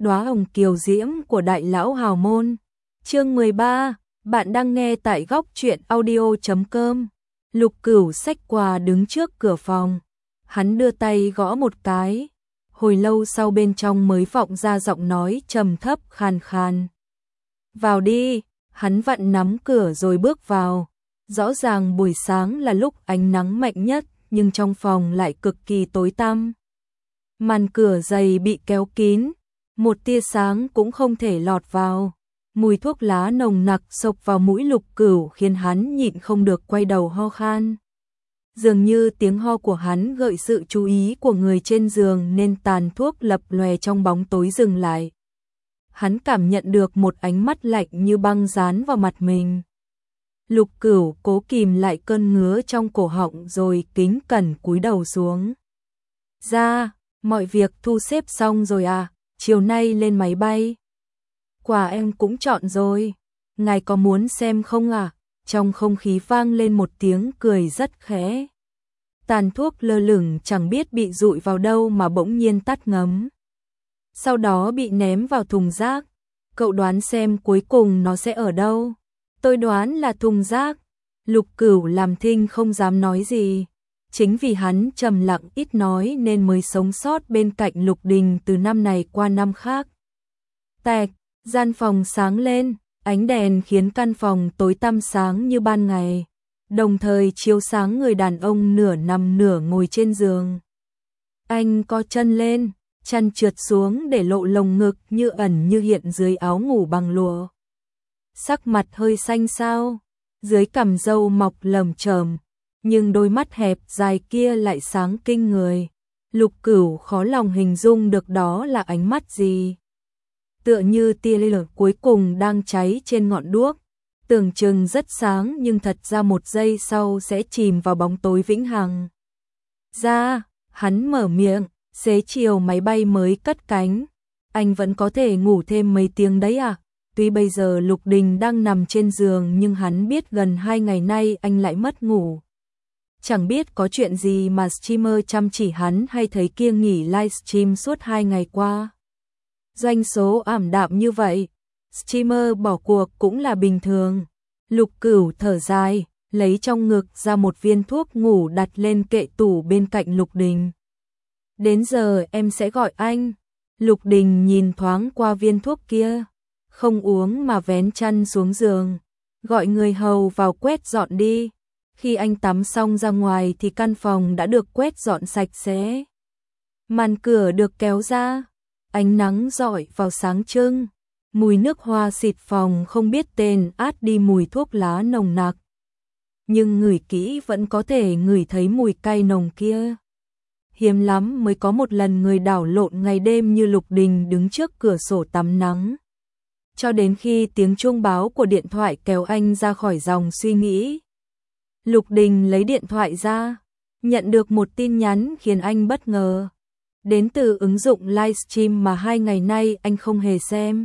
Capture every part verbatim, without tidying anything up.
đóa hồng kiều diễm của đại lão hào môn. Chương mười ba, bạn đang nghe tại góc truyện audio chấm com. Lục Cửu xách quà đứng trước cửa phòng. Hắn đưa tay gõ một cái. Hồi lâu sau bên trong mới vọng ra giọng nói trầm thấp khàn khàn. Vào đi, hắn vặn nắm cửa rồi bước vào. Rõ ràng buổi sáng là lúc ánh nắng mạnh nhất, nhưng trong phòng lại cực kỳ tối tăm. Màn cửa dày bị kéo kín, một tia sáng cũng không thể lọt vào. Mùi thuốc lá nồng nặc xộc vào mũi Lục Cửu khiến hắn nhịn không được quay đầu ho khan. Dường như tiếng ho của hắn gợi sự chú ý của người trên giường nên tàn thuốc lập lòe trong bóng tối dừng lại. Hắn cảm nhận được một ánh mắt lạnh như băng dán vào mặt mình. Lục Cửu cố kìm lại cơn ngứa trong cổ họng rồi kính cẩn cúi đầu xuống. Ra, mọi việc thu xếp xong rồi à, chiều nay lên máy bay. Quà em cũng chọn rồi, ngài có muốn xem không à? Trong không khí vang lên một tiếng cười rất khẽ. Tàn thuốc lơ lửng chẳng biết bị dụi vào đâu mà bỗng nhiên tắt ngấm. Sau đó bị ném vào thùng rác. Cậu đoán xem cuối cùng nó sẽ ở đâu? Tôi đoán là thùng rác. Lục Cửu làm thinh không dám nói gì. Chính vì hắn trầm lặng ít nói nên mới sống sót bên cạnh Lục Đình từ năm này qua năm khác. Tẹt, gian phòng sáng lên, ánh đèn khiến căn phòng tối tăm sáng như ban ngày, đồng thời chiếu sáng người đàn ông nửa nằm nửa ngồi trên giường. Anh co chân lên, chăn trượt xuống để lộ lồng ngực như ẩn như hiện dưới áo ngủ bằng lụa. Sắc mặt hơi xanh xao, dưới cằm râu mọc lởm chởm, nhưng đôi mắt hẹp dài kia lại sáng kinh người. Lục Cửu khó lòng hình dung được đó là ánh mắt gì. Tựa như tia lửa cuối cùng đang cháy trên ngọn đuốc, tưởng chừng rất sáng nhưng thật ra một giây sau sẽ chìm vào bóng tối vĩnh hằng. Ra, hắn mở miệng, xế chiều máy bay mới cất cánh. Anh vẫn có thể ngủ thêm mấy tiếng đấy à? Tuy bây giờ Lục Đình đang nằm trên giường nhưng hắn biết gần hai ngày nay anh lại mất ngủ. Chẳng biết có chuyện gì mà streamer chăm chỉ hắn hay thấy kia nghỉ livestream suốt hai ngày qua. Doanh số ảm đạm như vậy, streamer bỏ cuộc cũng là bình thường. Lục Cửu thở dài, lấy trong ngực ra một viên thuốc ngủ đặt lên kệ tủ bên cạnh Lục Đình. Đến giờ em sẽ gọi anh. Lục Đình nhìn thoáng qua viên thuốc kia, không uống mà vén chăn xuống giường, gọi người hầu vào quét dọn đi. Khi anh tắm xong ra ngoài thì căn phòng đã được quét dọn sạch sẽ. Màn cửa được kéo ra, ánh nắng rọi vào sáng trưng, mùi nước hoa xịt phòng không biết tên át đi mùi thuốc lá nồng nặc. Nhưng ngửi kỹ vẫn có thể ngửi thấy mùi cay nồng kia. Hiếm lắm mới có một lần người đảo lộn ngày đêm như Lục Đình đứng trước cửa sổ tắm nắng. Cho đến khi tiếng chuông báo của điện thoại kéo anh ra khỏi dòng suy nghĩ. Lục Đình lấy điện thoại ra, nhận được một tin nhắn khiến anh bất ngờ. Đến từ ứng dụng livestream mà hai ngày nay anh không hề xem.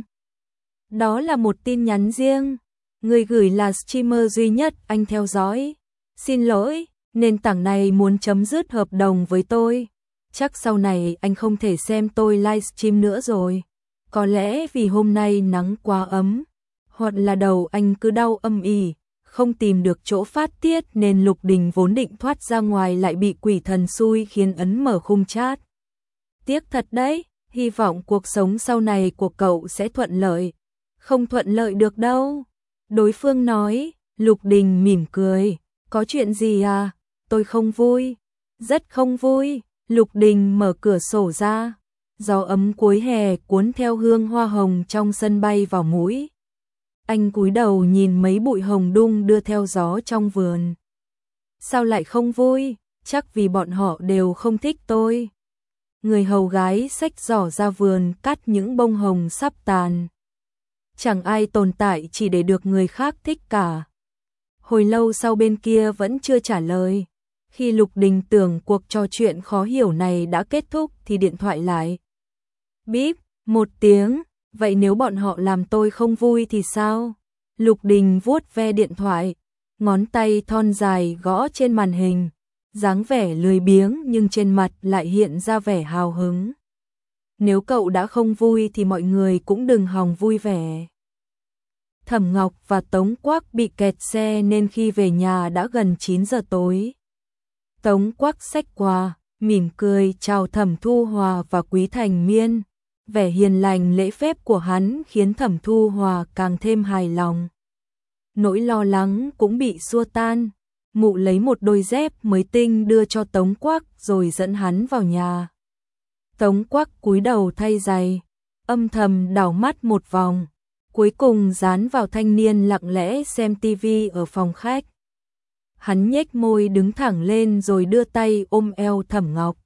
Đó là một tin nhắn riêng. Người gửi là streamer duy nhất anh theo dõi. Xin lỗi, nền tảng này muốn chấm dứt hợp đồng với tôi. Chắc sau này anh không thể xem tôi livestream nữa rồi. Có lẽ vì hôm nay nắng quá ấm, hoặc là đầu anh cứ đau âm ỉ, không tìm được chỗ phát tiết nên Lục Đình vốn định thoát ra ngoài lại bị quỷ thần xui khiến ấn mở khung chat. Tiếc thật đấy, hy vọng cuộc sống sau này của cậu sẽ thuận lợi. Không thuận lợi được đâu. Đối phương nói. Lục Đình mỉm cười. Có chuyện gì à? Tôi không vui. Rất không vui. Lục Đình mở cửa sổ ra. Gió ấm cuối hè cuốn theo hương hoa hồng trong sân bay vào mũi. Anh cúi đầu nhìn mấy bụi hồng đung đưa theo gió trong vườn. Sao lại không vui? Chắc vì bọn họ đều không thích tôi. Người hầu gái xách giỏ ra vườn cắt những bông hồng sắp tàn. Chẳng ai tồn tại chỉ để được người khác thích cả. Hồi lâu sau bên kia vẫn chưa trả lời. Khi Lục Đình tưởng cuộc trò chuyện khó hiểu này đã kết thúc thì điện thoại lại. Bíp, một tiếng, vậy nếu bọn họ làm tôi không vui thì sao? Lục Đình vuốt ve điện thoại, ngón tay thon dài gõ trên màn hình. Dáng vẻ lười biếng nhưng trên mặt lại hiện ra vẻ hào hứng. nếu cậu đã không vui thì mọi người cũng đừng hòng vui vẻ. Thẩm Ngọc và Tống Quắc bị kẹt xe nên khi về nhà đã gần chín giờ tối. Tống Quắc xách quà, mỉm cười chào Thẩm Thu Hòa và Quý Thành Miên. Vẻ hiền lành lễ phép của hắn khiến Thẩm Thu Hòa càng thêm hài lòng. Nỗi lo lắng cũng bị xua tan. Mụ lấy một đôi dép mới tinh đưa cho Tống Quắc rồi dẫn hắn vào nhà. Tống Quắc cúi đầu thay giày, âm thầm đảo mắt một vòng, cuối cùng dán vào thanh niên lặng lẽ xem tivi ở phòng khách. Hắn nhếch môi đứng thẳng lên rồi đưa tay ôm eo Thẩm Ngọc.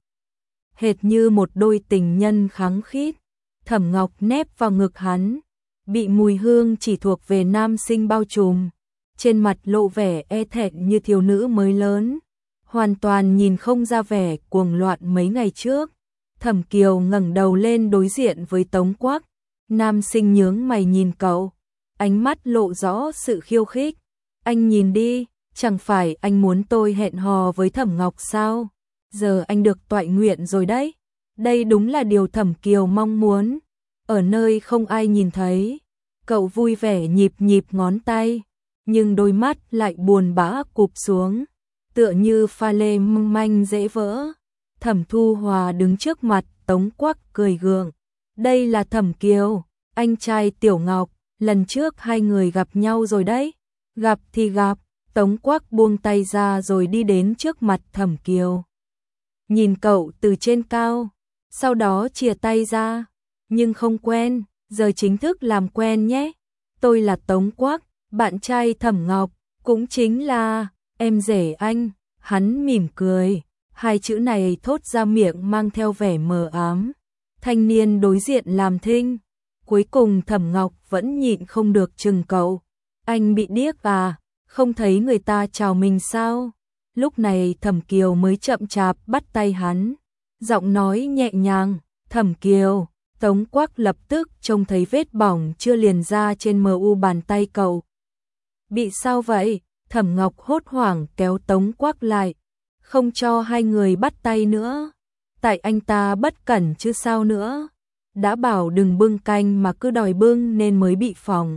Hệt như một đôi tình nhân khăng khít, Thẩm Ngọc nép vào ngực hắn, bị mùi hương chỉ thuộc về nam sinh bao trùm, trên mặt lộ vẻ e thẹn như thiếu nữ mới lớn, hoàn toàn nhìn không ra vẻ cuồng loạn mấy ngày trước. Thẩm Kiều ngẩng đầu lên đối diện với Tống Quắc, nam sinh nhướng mày nhìn cậu, ánh mắt lộ rõ sự khiêu khích. Anh nhìn đi, chẳng phải anh muốn tôi hẹn hò với Thẩm Ngọc sao? Giờ anh được toại nguyện rồi đấy. Đây đúng là điều Thẩm Kiều mong muốn. Ở nơi không ai nhìn thấy, cậu vui vẻ nhịp nhịp ngón tay, nhưng đôi mắt lại buồn bã cụp xuống, tựa như pha lê mong manh dễ vỡ. Thẩm Thu Hòa đứng trước mặt Tống Quắc cười gượng. Đây là Thẩm Kiều, anh trai Tiểu Ngọc, lần trước hai người gặp nhau rồi đấy. Gặp thì gặp. Tống Quắc buông tay ra rồi đi đến trước mặt Thẩm Kiều. Nhìn cậu từ trên cao, sau đó chìa tay ra. Nhưng không quen, giờ chính thức làm quen nhé. Tôi là Tống Quắc, bạn trai Thẩm Ngọc, cũng chính là em rể anh. Hắn mỉm cười, hai chữ này thốt ra miệng mang theo vẻ mờ ám. Thanh niên đối diện làm thinh. Cuối cùng Thẩm Ngọc vẫn nhịn không được chừng cậu. Anh bị điếc à? Không thấy người ta chào mình sao? Lúc này Thẩm Kiều mới chậm chạp bắt tay hắn, giọng nói nhẹ nhàng. Thẩm Kiều. Tống Quắc lập tức trông thấy vết bỏng chưa liền ra trên mờ u bàn tay cậu. Bị sao vậy? Thẩm Ngọc hốt hoảng kéo Tống Quắc lại, không cho hai người bắt tay nữa. Tại anh ta bất cẩn chứ sao nữa. Đã bảo đừng bưng canh mà cứ đòi bưng nên mới bị phỏng.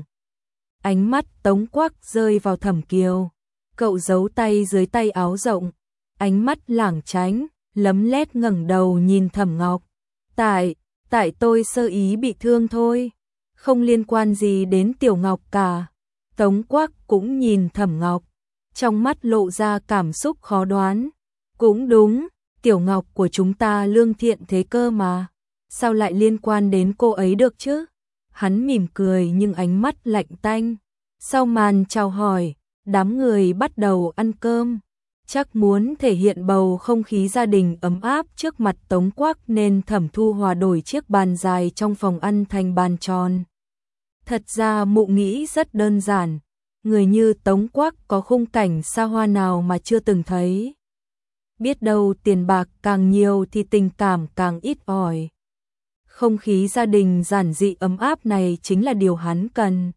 Ánh mắt Tống Quắc rơi vào Thẩm Kiều. Cậu giấu tay dưới tay áo rộng, ánh mắt lảng tránh, lấm lét ngẩng đầu nhìn Thẩm Ngọc. Tại, tại tôi sơ ý bị thương thôi, không liên quan gì đến Tiểu Ngọc cả. Tống Quắc cũng nhìn Thẩm Ngọc, trong mắt lộ ra cảm xúc khó đoán. Cũng đúng, Tiểu Ngọc của chúng ta lương thiện thế cơ mà, sao lại liên quan đến cô ấy được chứ? Hắn mỉm cười nhưng ánh mắt lạnh tanh. Sau màn chào hỏi, đám người bắt đầu ăn cơm. Chắc muốn thể hiện bầu không khí gia đình ấm áp trước mặt Tống Quắc nên Thẩm Thu Hòa đổi chiếc bàn dài trong phòng ăn thành bàn tròn. Thật ra mụ nghĩ rất đơn giản, người như Tống Quắc có khung cảnh xa hoa nào mà chưa từng thấy. Biết đâu tiền bạc càng nhiều thì tình cảm càng ít ỏi. Không khí gia đình giản dị ấm áp này chính là điều hắn cần.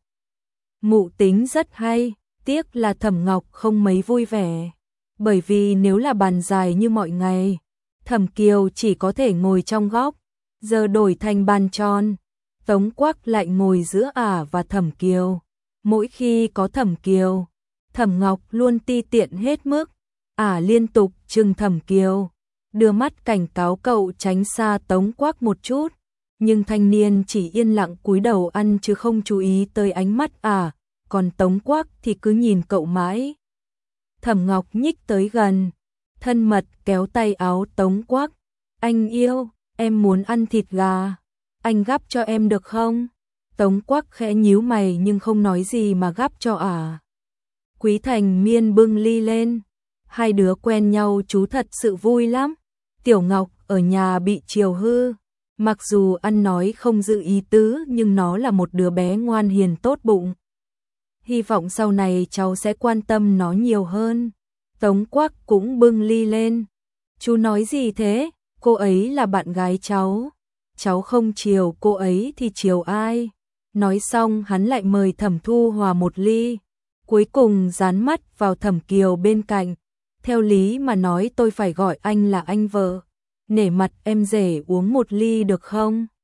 Mụ tính rất hay, tiếc là Thẩm Ngọc không mấy vui vẻ. Bởi vì nếu là bàn dài như mọi ngày, Thẩm Kiều chỉ có thể ngồi trong góc. Giờ đổi thành bàn tròn, Tống Quắc lại ngồi giữa ả và Thẩm Kiều. Mỗi khi có Thẩm Kiều, Thẩm Ngọc luôn ti tiện hết mức. Ả liên tục trừng Thẩm Kiều, đưa mắt cảnh cáo cậu tránh xa Tống Quắc một chút. Nhưng thanh niên chỉ yên lặng cúi đầu ăn chứ không chú ý tới ánh mắt ả, còn Tống Quắc thì cứ nhìn cậu mãi. Thẩm Ngọc nhích tới gần, thân mật kéo tay áo Tống Quắc. Anh yêu, em muốn ăn thịt gà, anh gắp cho em được không? Tống Quắc khẽ nhíu mày nhưng không nói gì mà gắp cho ả. Quý Thành Miên bưng ly lên, hai đứa quen nhau chú thật sự vui lắm. Tiểu Ngọc ở nhà bị chiều hư, mặc dù ăn nói không giữ ý tứ nhưng nó là một đứa bé ngoan hiền tốt bụng. Hy vọng sau này cháu sẽ quan tâm nó nhiều hơn. Tống Quắc cũng bưng ly lên. Chú nói gì thế? Cô ấy là bạn gái cháu. Cháu không chiều cô ấy thì chiều ai? Nói xong hắn lại mời Thẩm Thu Hòa một ly. Cuối cùng dán mắt vào Thẩm Kiều bên cạnh. Theo lý mà nói tôi phải gọi anh là anh vợ. Nể mặt em rể uống một ly được không?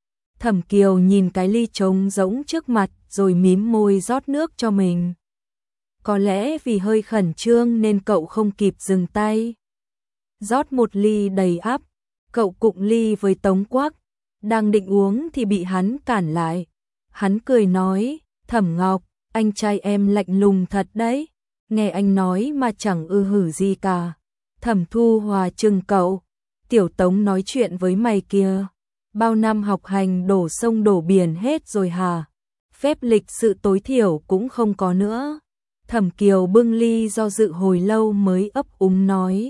Thẩm Kiều nhìn cái ly trống rỗng trước mặt rồi mím môi rót nước cho mình. Có lẽ vì hơi khẩn trương nên cậu không kịp dừng tay. Rót một ly đầy ắp, cậu cụng ly với Tống Quắc, đang định uống thì bị hắn cản lại. Hắn cười nói, Thẩm Ngọc, anh trai em lạnh lùng thật đấy, nghe anh nói mà chẳng ư hử gì cả. Thẩm Thu Hòa trừng cậu, Tiểu Tống nói chuyện với mày kia, bao năm học hành đổ sông đổ biển hết rồi hả? Phép lịch sự tối thiểu cũng không có nữa. Thẩm Kiều bưng ly do dự hồi lâu mới ấp úng nói.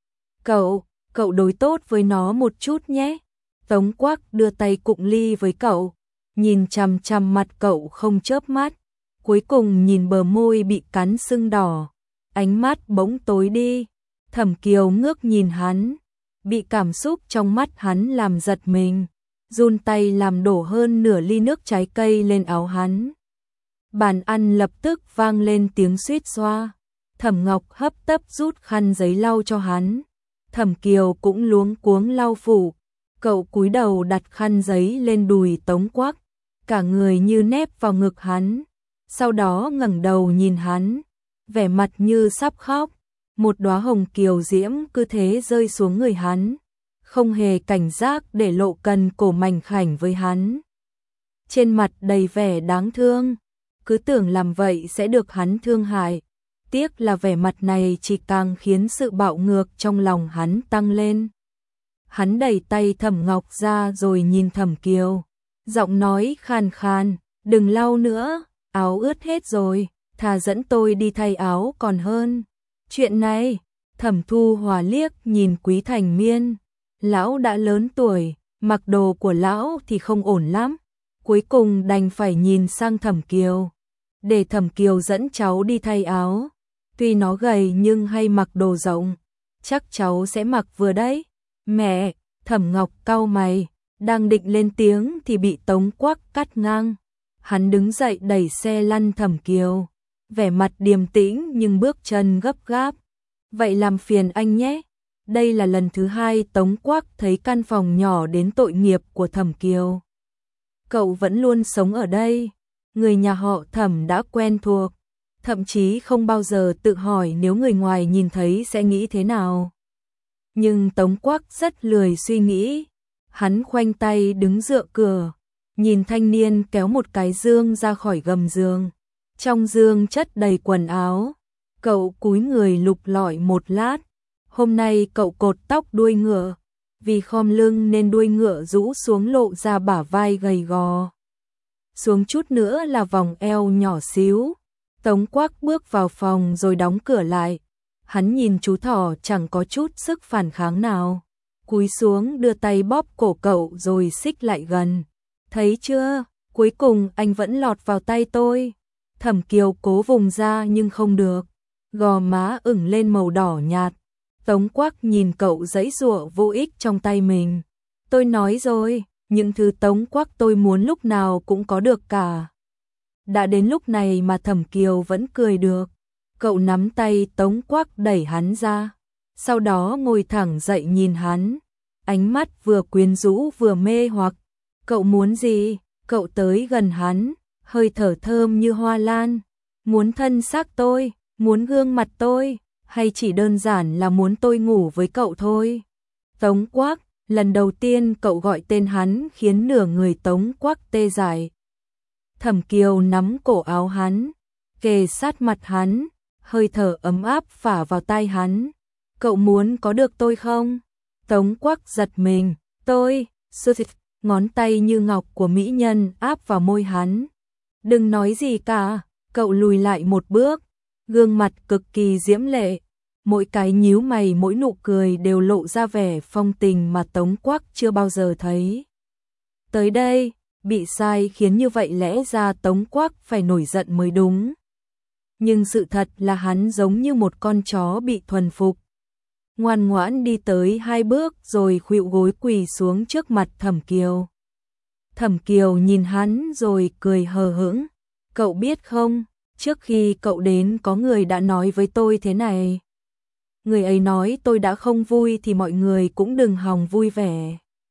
Cậu, cậu đối tốt với nó một chút nhé. Tống Quắc đưa tay cụng ly với cậu, nhìn chằm chằm mặt cậu không chớp mắt, cuối cùng nhìn bờ môi bị cắn sưng đỏ, ánh mắt bỗng tối đi. Thẩm Kiều ngước nhìn hắn, bị cảm xúc trong mắt hắn làm giật mình, run tay làm đổ hơn nửa ly nước trái cây lên áo hắn. Bàn ăn lập tức vang lên tiếng suýt xoa. Thẩm Ngọc hấp tấp rút khăn giấy lau cho hắn. Thẩm Kiều cũng luống cuống lau phủ. Cậu cúi đầu đặt khăn giấy lên đùi Tống Quắc, cả người như nép vào ngực hắn. Sau đó ngẩng đầu nhìn hắn, vẻ mặt như sắp khóc. Một đóa hồng kiều diễm cứ thế rơi xuống người hắn, không hề cảnh giác để lộ cần cổ mảnh khảnh với hắn. Trên mặt đầy vẻ đáng thương, cứ tưởng làm vậy sẽ được hắn thương hại. Tiếc là vẻ mặt này chỉ càng khiến sự bạo ngược trong lòng hắn tăng lên. Hắn đẩy tay Thẩm Ngọc ra rồi nhìn Thẩm Kiều, giọng nói khàn khàn, đừng lau nữa, áo ướt hết rồi, thà dẫn tôi đi thay áo còn hơn. Chuyện này, Thẩm Thu Hòa liếc nhìn Quý Thành Miên, lão đã lớn tuổi, mặc đồ của lão thì không ổn lắm, cuối cùng đành phải nhìn sang Thẩm Kiều, để Thẩm Kiều dẫn cháu đi thay áo, tuy nó gầy nhưng hay mặc đồ rộng, chắc cháu sẽ mặc vừa đấy. Mẹ, Thẩm Ngọc cau mày, đang định lên tiếng thì bị Tống Quắc cắt ngang. Hắn đứng dậy đẩy xe lăn Thẩm Kiều, vẻ mặt điềm tĩnh nhưng bước chân gấp gáp. Vậy làm phiền anh nhé. Đây là lần thứ hai Tống Quắc thấy căn phòng nhỏ đến tội nghiệp của Thẩm Kiều. Cậu vẫn luôn sống ở đây, người nhà họ Thẩm đã quen thuộc, thậm chí không bao giờ tự hỏi nếu người ngoài nhìn thấy sẽ nghĩ thế nào. Nhưng Tống Quắc rất lười suy nghĩ, hắn khoanh tay đứng dựa cửa, nhìn thanh niên kéo một cái dương ra khỏi gầm giường. Trong dương chất đầy quần áo, cậu cúi người lục lọi một lát. Hôm nay cậu cột tóc đuôi ngựa, vì khom lưng nên đuôi ngựa rũ xuống lộ ra bả vai gầy gò. Xuống chút nữa là vòng eo nhỏ xíu. Tống Quắc bước vào phòng rồi đóng cửa lại. Hắn nhìn chú thỏ chẳng có chút sức phản kháng nào, cúi xuống đưa tay bóp cổ cậu rồi xích lại gần. Thấy chưa, cuối cùng anh vẫn lọt vào tay tôi. Thẩm Kiều cố vùng ra nhưng không được, gò má ửng lên màu đỏ nhạt. Tống Quắc nhìn cậu giãy giụa vô ích trong tay mình. Tôi nói rồi, những thứ Tống Quắc tôi muốn lúc nào cũng có được cả. Đã đến lúc này mà Thẩm Kiều vẫn cười được. Cậu nắm tay Tống Quắc đẩy hắn ra, sau đó ngồi thẳng dậy nhìn hắn, ánh mắt vừa quyến rũ vừa mê hoặc. Cậu muốn gì? Cậu tới gần hắn, hơi thở thơm như hoa lan. Muốn thân xác tôi, muốn gương mặt tôi, hay chỉ đơn giản là muốn tôi ngủ với cậu thôi? Tống Quắc, lần đầu tiên cậu gọi tên hắn khiến nửa người Tống Quắc tê dại. Thẩm Kiều nắm cổ áo hắn, kề sát mặt hắn, hơi thở ấm áp phả vào tai hắn. Cậu muốn có được tôi không? Tống Quắc giật mình, tôi, sư thịt, ngón tay như ngọc của mỹ nhân áp vào môi hắn. Đừng nói gì cả, cậu lùi lại một bước, gương mặt cực kỳ diễm lệ. Mỗi cái nhíu mày mỗi nụ cười đều lộ ra vẻ phong tình mà Tống Quắc chưa bao giờ thấy. Tới đây, bị sai khiến như vậy lẽ ra Tống Quắc phải nổi giận mới đúng. Nhưng sự thật là hắn giống như một con chó bị thuần phục. Ngoan ngoãn đi tới hai bước rồi khuỵu gối quỳ xuống trước mặt Thẩm Kiều. Thẩm Kiều nhìn hắn rồi cười hờ hững. Cậu biết không, trước khi cậu đến có người đã nói với tôi thế này. Người ấy nói tôi đã không vui thì mọi người cũng đừng hòng vui vẻ.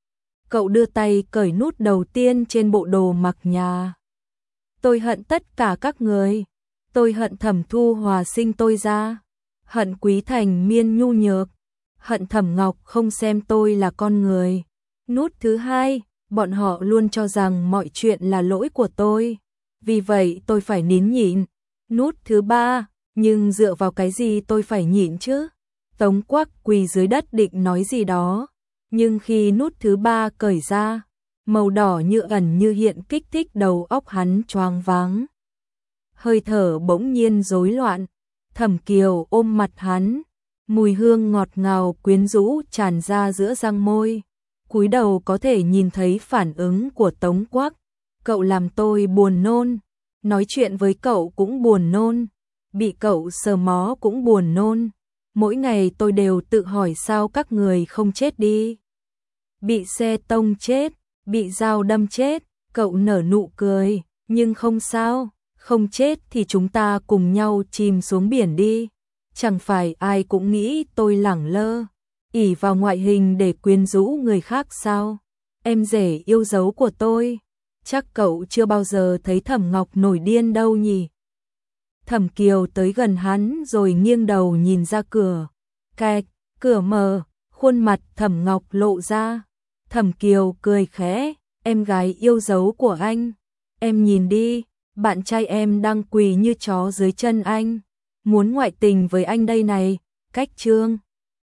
Cậu đưa tay cởi nút đầu tiên trên bộ đồ mặc nhà. Tôi hận tất cả các người. Tôi hận Thẩm Thu Hòa sinh tôi ra. Hận Quý Thành Miên nhu nhược. Hận Thẩm Ngọc không xem tôi là con người. Nút thứ hai, bọn họ luôn cho rằng mọi chuyện là lỗi của tôi. Vì vậy tôi phải nín nhịn. Nút thứ ba, nhưng dựa vào cái gì tôi phải nhịn chứ? Tống Quắc quỳ dưới đất định nói gì đó. Nhưng khi nút thứ ba cởi ra, màu đỏ như ẩn như hiện kích thích đầu óc hắn choáng váng. Hơi thở bỗng nhiên rối loạn. Thẩm Kiều ôm mặt hắn, mùi hương ngọt ngào quyến rũ tràn ra giữa răng môi. Cúi đầu có thể nhìn thấy phản ứng của Tống Quắc. Cậu làm tôi buồn nôn. Nói chuyện với cậu cũng buồn nôn. Bị cậu sờ mó cũng buồn nôn. Mỗi ngày tôi đều tự hỏi sao các người không chết đi. Bị xe tông chết, bị dao đâm chết, cậu nở nụ cười, nhưng không sao, không chết thì chúng ta cùng nhau chìm xuống biển đi. Chẳng phải ai cũng nghĩ tôi lẳng lơ, ỷ vào ngoại hình để quyến rũ người khác sao? Em rể yêu dấu của tôi, chắc cậu chưa bao giờ thấy Thẩm Ngọc nổi điên đâu nhỉ? Thẩm Kiều tới gần hắn rồi nghiêng đầu nhìn ra cửa. Cạch, cửa mở, khuôn mặt Thẩm Ngọc lộ ra. Thẩm Kiều cười khẽ, em gái yêu dấu của anh. Em nhìn đi, bạn trai em đang quỳ như chó dưới chân anh. Muốn ngoại tình với anh đây này, cách chương.